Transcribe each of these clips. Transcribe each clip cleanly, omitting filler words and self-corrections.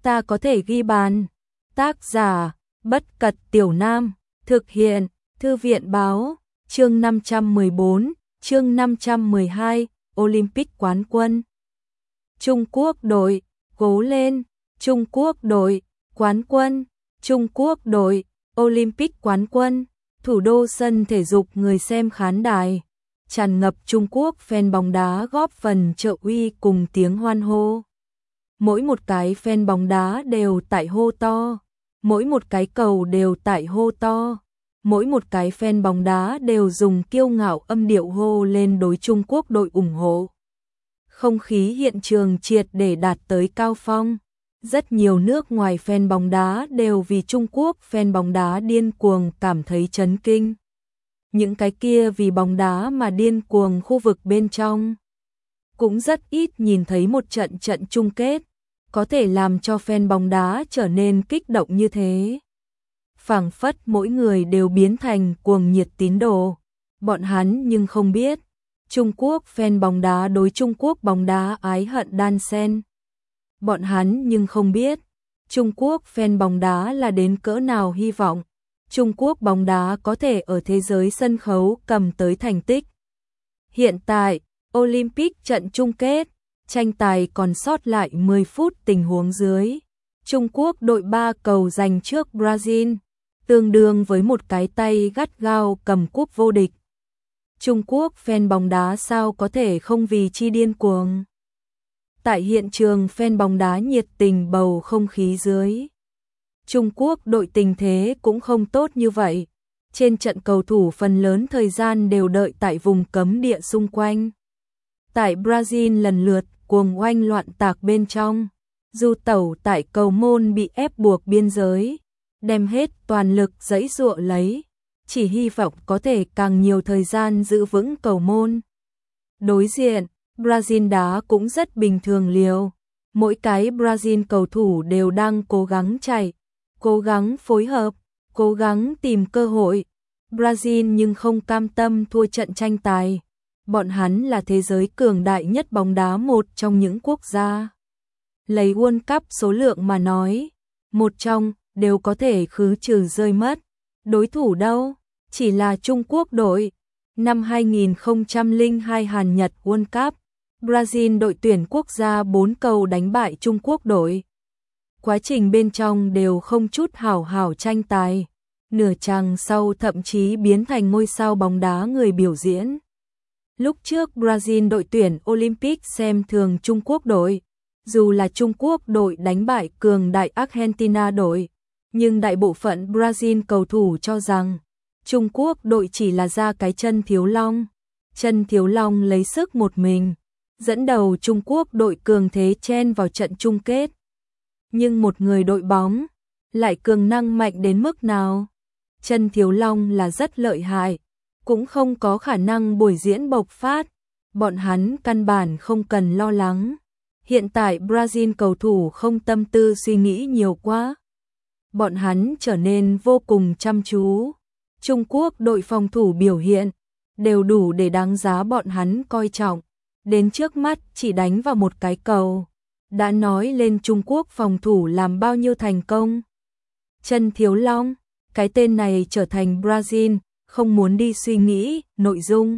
ta có thể ghi bàn. Tác giả, Bất Cật Tiểu Nam, thực hiện, Thư viện Báo, chương 514, chương 512, Olympic quán quân. Trung Quốc đội, cố lên, Trung Quốc đội, quán quân, Trung Quốc đội, Olympic quán quân, thủ đô sân thể dục người xem khán đài, tràn ngập Trung Quốc fan bóng đá góp phần trợ uy cùng tiếng hoan hô. Mỗi một cái fan bóng đá đều tại hô to, mỗi một cái cầu đều tại hô to, mỗi một cái fan bóng đá đều dùng kiêu ngạo âm điệu hô lên đối Trung Quốc đội ủng hộ. Không khí hiện trường triệt để đạt tới cao phong. Rất nhiều nước ngoài fan bóng đá đều vì Trung Quốc fan bóng đá điên cuồng cảm thấy chấn kinh. Những cái kia vì bóng đá mà điên cuồng khu vực bên trong cũng rất ít nhìn thấy một trận chung kết có thể làm cho fan bóng đá trở nên kích động như thế. Phảng phất mỗi người đều biến thành cuồng nhiệt tín đồ. Bọn hắn nhưng không biết, Trung Quốc fan bóng đá đối Trung Quốc bóng đá ái hận đan xen. Bọn hắn nhưng không biết, Trung Quốc fan bóng đá là đến cỡ nào hy vọng Trung Quốc bóng đá có thể ở thế giới sân khấu cầm tới thành tích. Hiện tại, Olympic trận chung kết, tranh tài còn sót lại 10 phút tình huống dưới. Trung Quốc đội 3 cầu giành trước Brazil, tương đương với một cái tay gắt gao cầm cúp vô địch. Trung Quốc fan bóng đá sao có thể không vì chi điên cuồng. Tại hiện trường fan bóng đá nhiệt tình bầu không khí dưới. Trung Quốc đội tình thế cũng không tốt như vậy. Trên trận cầu thủ phần lớn thời gian đều đợi tại vùng cấm địa xung quanh. Tại Brazil lần lượt cuồng oanh loạn tạc bên trong. Du tẩu tại cầu môn bị ép buộc biên giới. Đem hết toàn lực giãy giụa lấy. Chỉ hy vọng có thể càng nhiều thời gian giữ vững cầu môn. Đối diện, Brazil đá cũng rất bình thường liều. Mỗi cái Brazil cầu thủ đều đang cố gắng chạy, cố gắng phối hợp, cố gắng tìm cơ hội. Brazil nhưng không cam tâm thua trận tranh tài. Bọn hắn là thế giới cường đại nhất bóng đá một trong những quốc gia. Lấy World Cup số lượng mà nói, một trong đều có thể khứ trừ rơi mất. Đối thủ đâu? Chỉ là Trung Quốc đội. Năm 2002 Hàn Nhật World Cup, Brazil đội tuyển quốc gia 4 cầu đánh bại Trung Quốc đội. Quá trình bên trong đều không chút hảo hảo tranh tài. Nửa chặng sau thậm chí biến thành ngôi sao bóng đá người biểu diễn. Lúc trước Brazil đội tuyển Olympic xem thường Trung Quốc đội. Dù là Trung Quốc đội đánh bại cường đại Argentina đội, nhưng đại bộ phận Brazil cầu thủ cho rằng Trung Quốc đội chỉ là ra cái chân thiếu long. Chân thiếu long lấy sức một mình, dẫn đầu Trung Quốc đội cường thế chen vào trận chung kết. Nhưng một người đội bóng lại cường năng mạnh đến mức nào? Chân thiếu long là rất lợi hại, cũng không có khả năng buổi diễn bộc phát. Bọn hắn căn bản không cần lo lắng. Hiện tại Brazil cầu thủ không tâm tư suy nghĩ nhiều quá. Bọn hắn trở nên vô cùng chăm chú. Trung Quốc đội phòng thủ biểu hiện đều đủ để đáng giá bọn hắn coi trọng. Đến trước mắt chỉ đánh vào một cái cầu. Đã nói lên Trung Quốc phòng thủ làm bao nhiêu thành công. Chân thiếu long, cái tên này trở thành Brazil không muốn đi suy nghĩ nội dung.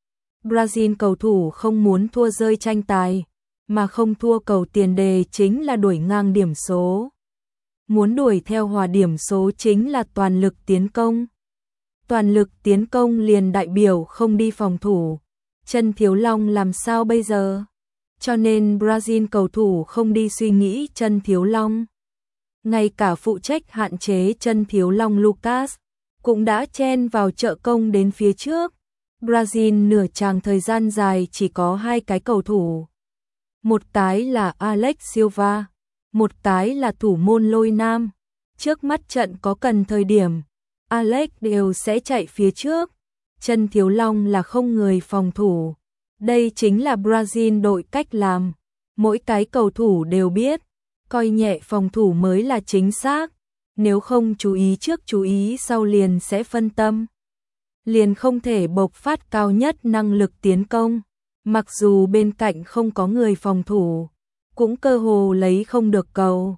Brazil cầu thủ không muốn thua rơi tranh tài, mà không thua cầu tiền đề chính là đuổi ngang điểm số. Muốn đuổi theo hòa điểm số chính là toàn lực tiến công. Toàn lực tiến công liền đại biểu không đi phòng thủ. Chân thiếu long làm sao bây giờ? Cho nên Brazil cầu thủ không đi suy nghĩ chân thiếu long. Ngay cả phụ trách hạn chế chân thiếu long Lucas cũng đã chen vào trợ công đến phía trước. Brazil nửa chặng thời gian dài chỉ có 2 cái cầu thủ. Một cái là Alex Silva, một cái là thủ môn Lôi Nam. Trước mắt trận có cần thời điểm, Alex đều sẽ chạy phía trước. Chân thiếu long là không người phòng thủ. Đây chính là Brazil đội cách làm. Mỗi cái cầu thủ đều biết, coi nhẹ phòng thủ mới là chính xác. Nếu không chú ý trước chú ý sau liền sẽ phân tâm. Liền không thể bộc phát cao nhất năng lực tiến công. Mặc dù bên cạnh không có người phòng thủ, cũng cơ hồ lấy không được cầu.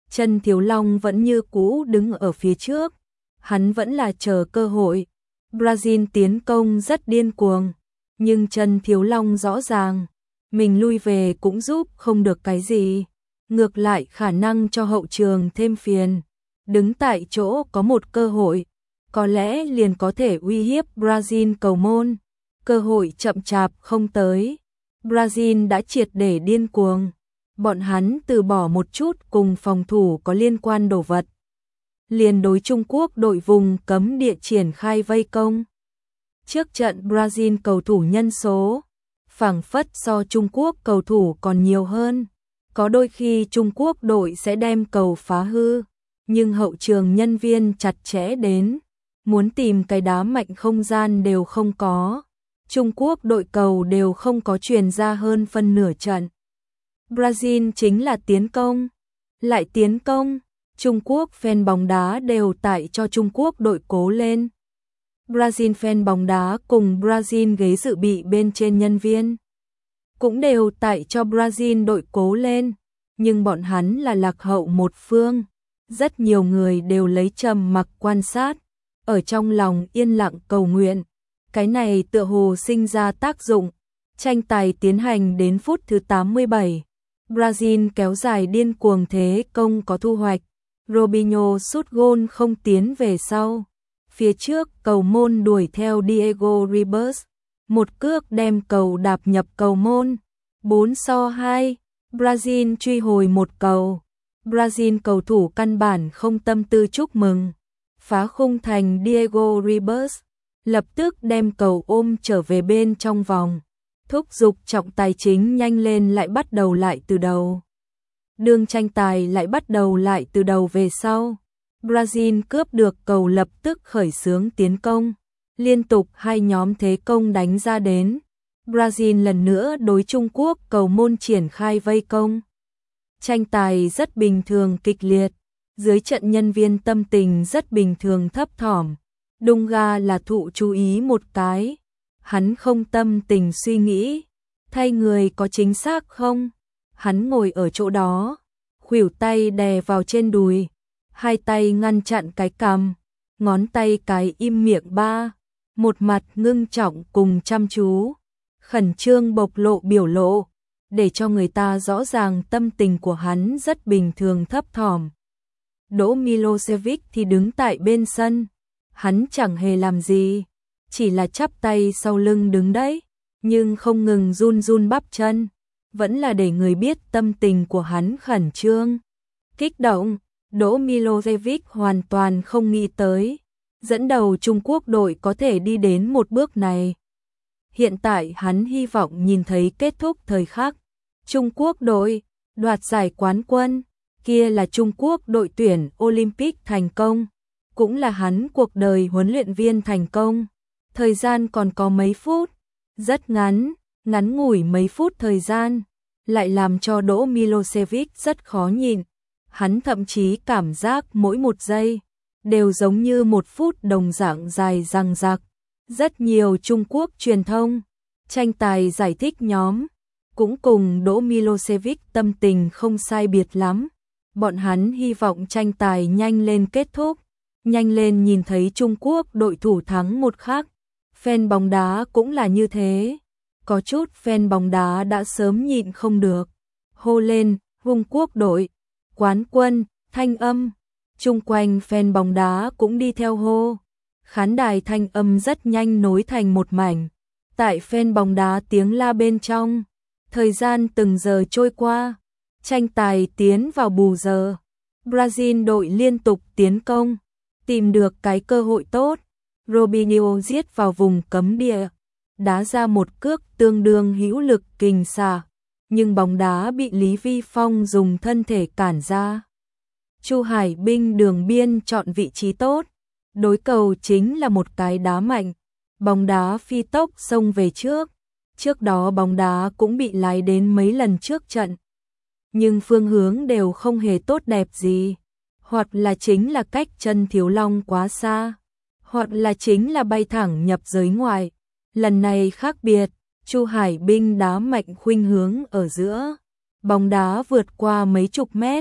Trần Thiếu Long vẫn như cũ đứng ở phía trước, hắn vẫn là chờ cơ hội. Brazil tiến công rất điên cuồng, nhưng Trần Thiếu Long rõ ràng, mình lui về cũng giúp không được cái gì, ngược lại khả năng cho hậu trường thêm phiền. Đứng tại chỗ có một cơ hội, có lẽ liền có thể uy hiếp Brazil cầu môn. Cơ hội chậm chạp không tới. Brazil đã triệt để điên cuồng. Bọn hắn từ bỏ một chút cùng phòng thủ có liên quan đồ vật. Liền đối Trung Quốc đội vùng cấm địa triển khai vây công. Trước trận Brazil cầu thủ nhân số, phảng phất so Trung Quốc cầu thủ còn nhiều hơn. Có đôi khi Trung Quốc đội sẽ đem cầu phá hư, nhưng hậu trường nhân viên chặt chẽ đến, muốn tìm cái đá mạnh không gian đều không có. Trung Quốc đội cầu đều không có truyền ra hơn phân nửa trận. Brazil chính là tiến công, lại tiến công. Trung Quốc fan bóng đá đều tại cho Trung Quốc đội cố lên. Brazil fan bóng đá cùng Brazil ghế dự bị bên trên nhân viên cũng đều tại cho Brazil đội cố lên, nhưng bọn hắn là lạc hậu một phương. Rất nhiều người đều lấy trầm mặc quan sát, ở trong lòng yên lặng cầu nguyện. Cái này tựa hồ sinh ra tác dụng. Tranh tài tiến hành đến phút thứ 87. Brazil kéo dài điên cuồng thế công có thu hoạch. Robinho sút gôn không tiến về sau. Phía trước cầu môn đuổi theo Diego Ribas. Một cước đem cầu đạp nhập cầu môn. 4-2. Brazil truy hồi một cầu. Brazil cầu thủ căn bản không tâm tư chúc mừng. Phá khung thành Diego Ribas. Lập tức đem cầu ôm trở về bên trong vòng. Thúc giục trọng tài chính nhanh lên lại bắt đầu lại từ đầu. Đường tranh tài lại bắt đầu lại từ đầu về sau. Brazil cướp được cầu lập tức khởi xướng tiến công. Liên tục hai nhóm thế công đánh ra đến. Brazil lần nữa đối Trung Quốc cầu môn triển khai vây công. Tranh tài rất bình thường kịch liệt. Dưới trận nhân viên tâm tình rất bình thường thấp thỏm. Dunga là thụ chú ý một cái. Hắn không tâm tình suy nghĩ. Thay người có chính xác không? Hắn ngồi ở chỗ đó. Khuỷu tay đè vào trên đùi. Hai tay ngăn chặn cái cằm. Ngón tay cái im miệng ba. Một mặt ngưng trọng cùng chăm chú. Khẩn trương bộc lộ biểu lộ. Để cho người ta rõ ràng tâm tình của hắn rất bình thường thấp thỏm. Đỗ Milosevic thì đứng tại bên sân. Hắn chẳng hề làm gì, chỉ là chắp tay sau lưng đứng đấy, nhưng không ngừng run run bắp chân, vẫn là để người biết tâm tình của hắn khẩn trương, kích động. Đỗ Milosevic hoàn toàn không nghĩ tới, dẫn đầu Trung Quốc đội có thể đi đến một bước này. Hiện tại hắn hy vọng nhìn thấy kết thúc thời khắc. Trung Quốc đội đoạt giải quán quân, kia là Trung Quốc đội tuyển Olympic thành công. Cũng là hắn cuộc đời huấn luyện viên thành công. Thời gian còn có mấy phút, rất ngắn, ngắn ngủi mấy phút thời gian, lại làm cho Đỗ Milosevic rất khó nhịn. Hắn thậm chí cảm giác mỗi một giây đều giống như một phút đồng dạng dài dằng dặc. Rất nhiều Trung Quốc truyền thông, tranh tài giải thích nhóm, cũng cùng Đỗ Milosevic tâm tình không sai biệt lắm. Bọn hắn hy vọng tranh tài nhanh lên kết thúc. Nhanh lên nhìn thấy Trung Quốc đội thủ thắng một khắc. Fan bóng đá cũng là như thế. Có chút fan bóng đá đã sớm nhịn không được. Hô lên, Trung Quốc đội, quán quân, thanh âm. Chung quanh fan bóng đá cũng đi theo hô. Khán đài thanh âm rất nhanh nối thành một mảnh. Tại fan bóng đá tiếng la bên trong. Thời gian từng giờ trôi qua. Tranh tài tiến vào bù giờ. Brazil đội liên tục tiến công. Tìm được cái cơ hội tốt, Robinho giết vào vùng cấm địa, đá ra một cước tương đương hữu lực kình xạ, nhưng bóng đá bị Lý Vi Phong dùng thân thể cản ra. Chu Hải Binh đường biên chọn vị trí tốt, đối cầu chính là một cái đá mạnh, bóng đá phi tốc xông về trước. Trước đó bóng đá cũng bị lái đến mấy lần trước trận, nhưng phương hướng đều không hề tốt đẹp gì. Hoặc là chính là cách chân Thiếu Long quá xa, hoặc là chính là bay thẳng nhập giới ngoại. Lần này khác biệt, Chu Hải Binh đá mạnh khuynh hướng ở giữa. Bóng đá vượt qua mấy chục mét,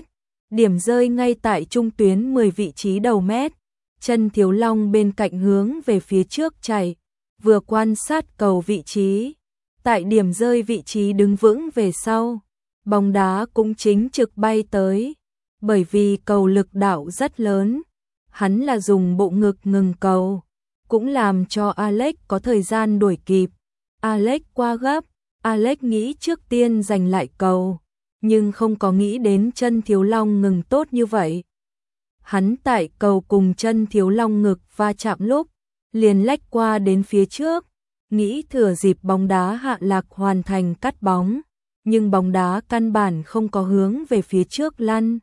điểm rơi ngay tại trung tuyến 10 vị trí đầu mét. Chân Thiếu Long bên cạnh hướng về phía trước chạy, vừa quan sát cầu vị trí. Tại điểm rơi vị trí đứng vững về sau, bóng đá cũng chính trực bay tới. Bởi vì cầu lực đạo rất lớn, hắn là dùng bộ ngực ngừng cầu, cũng làm cho Alex có thời gian đuổi kịp. Alex qua gấp, Alex nghĩ trước tiên giành lại cầu, nhưng không có nghĩ đến Chân Thiếu Long ngừng tốt như vậy. Hắn tại cầu cùng Chân Thiếu Long ngực va chạm lúc, liền lách qua đến phía trước, nghĩ thừa dịp bóng đá hạ lạc hoàn thành cắt bóng, nhưng bóng đá căn bản không có hướng về phía trước lăn,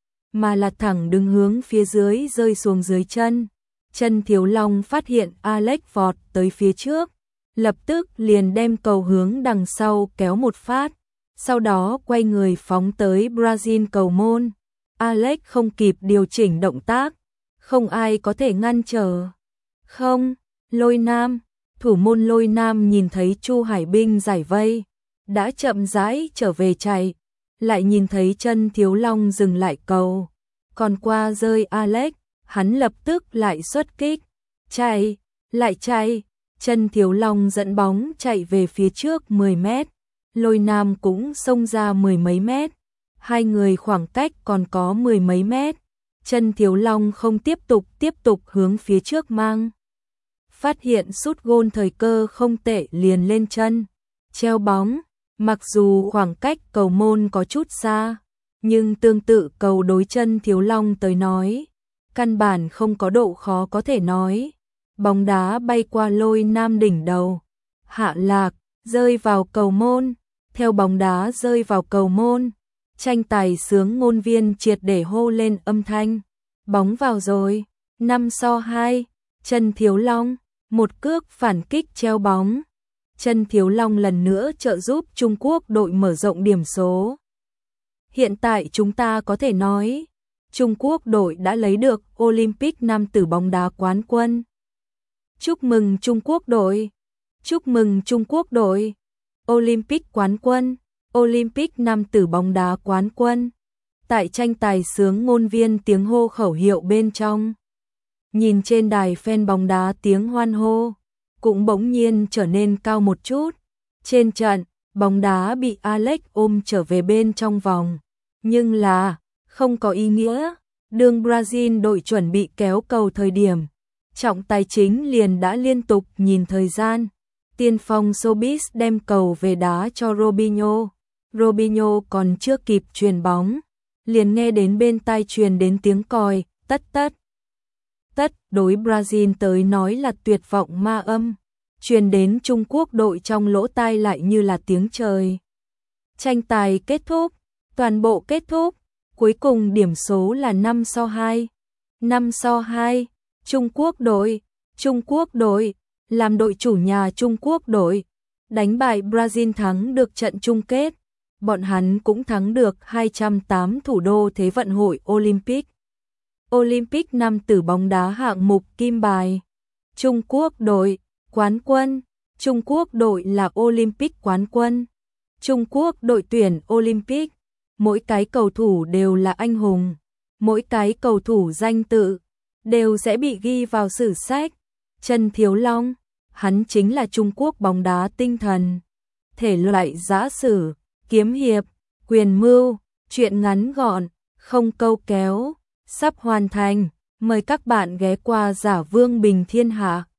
mà là thẳng đứng hướng phía dưới rơi xuống dưới chân. Chân Thiếu Long phát hiện Alex vọt tới phía trước, lập tức liền đem cầu hướng đằng sau kéo một phát, sau đó quay người phóng tới Brazil cầu môn. Alex không kịp điều chỉnh động tác, không ai có thể ngăn trở. Không, Lôi Nam, thủ môn Lôi Nam nhìn thấy Chu Hải Binh giải vây, đã chậm rãi trở về chạy, lại nhìn thấy Chân Thiếu Long dừng lại cầu, còn qua rơi Alex, hắn lập tức lại xuất kích, chạy, lại chạy. Chân Thiếu Long dẫn bóng chạy về phía trước 10 mét, Lôi Nam cũng xông ra 10 mấy mét, hai người khoảng cách còn có 10 mấy mét. Chân Thiếu Long không tiếp tục hướng phía trước mang. Phát hiện sút gôn thời cơ không tệ liền lên chân, treo bóng, mặc dù khoảng cách cầu môn có chút xa, nhưng tương tự cầu đối Chân Thiếu Long tới nói, căn bản không có độ khó có thể nói. Bóng đá bay qua Lôi Nam đỉnh đầu, hạ lạc, rơi vào cầu môn. Theo bóng đá rơi vào cầu môn, tranh tài sướng ngôn viên triệt để hô lên âm thanh. Bóng vào rồi, 5-2, Chân Thiếu Long, một cước phản kích treo bóng. Chân Thiếu Long lần nữa trợ giúp Trung Quốc đội mở rộng điểm số. Hiện tại chúng ta có thể nói, Trung Quốc đội đã lấy được Olympic nam tử bóng đá quán quân. Chúc mừng Trung Quốc đội! Chúc mừng Trung Quốc đội! Olympic quán quân! Olympic nam tử bóng đá quán quân! Tại tranh tài sướng ngôn viên tiếng hô khẩu hiệu bên trong. Nhìn trên đài fan bóng đá tiếng hoan hô, cũng bỗng nhiên trở nên cao một chút. Trên trận, bóng đá bị Alex ôm trở về bên trong vòng. Nhưng là, không có ý nghĩa, đường Brazil đội chuẩn bị kéo cầu thời điểm. Trọng tài chính liền đã liên tục nhìn thời gian. Tiên phong Sobis đem cầu về đá cho Robinho. Robinho còn chưa kịp truyền bóng, liền nghe đến bên tai truyền đến tiếng còi, tất. Đối Brazil tới nói là tuyệt vọng ma âm, truyền đến Trung Quốc đội trong lỗ tai lại như là tiếng trời. Tranh tài kết thúc, toàn bộ kết thúc, cuối cùng điểm số là 5-2. 5-2. Trung Quốc đội, làm đội chủ nhà Trung Quốc đội, đánh bại Brazil thắng được trận chung kết. Bọn hắn cũng thắng được 208 thủ đô Thế vận hội Olympic. Olympic nam tử bóng đá hạng mục kim bài. Trung Quốc đội, quán quân. Trung Quốc đội là Olympic quán quân. Trung Quốc đội tuyển Olympic. Mỗi cái cầu thủ đều là anh hùng. Mỗi cái cầu thủ danh tự đều sẽ bị ghi vào sử sách. Chân Thiếu Long, hắn chính là Trung Quốc bóng đá tinh thần. Thể loại giã sử, kiếm hiệp, quyền mưu, truyện ngắn gọn, không câu kéo, sắp hoàn thành. Mời các bạn ghé qua Giả Vương Bình Thiên Hạ.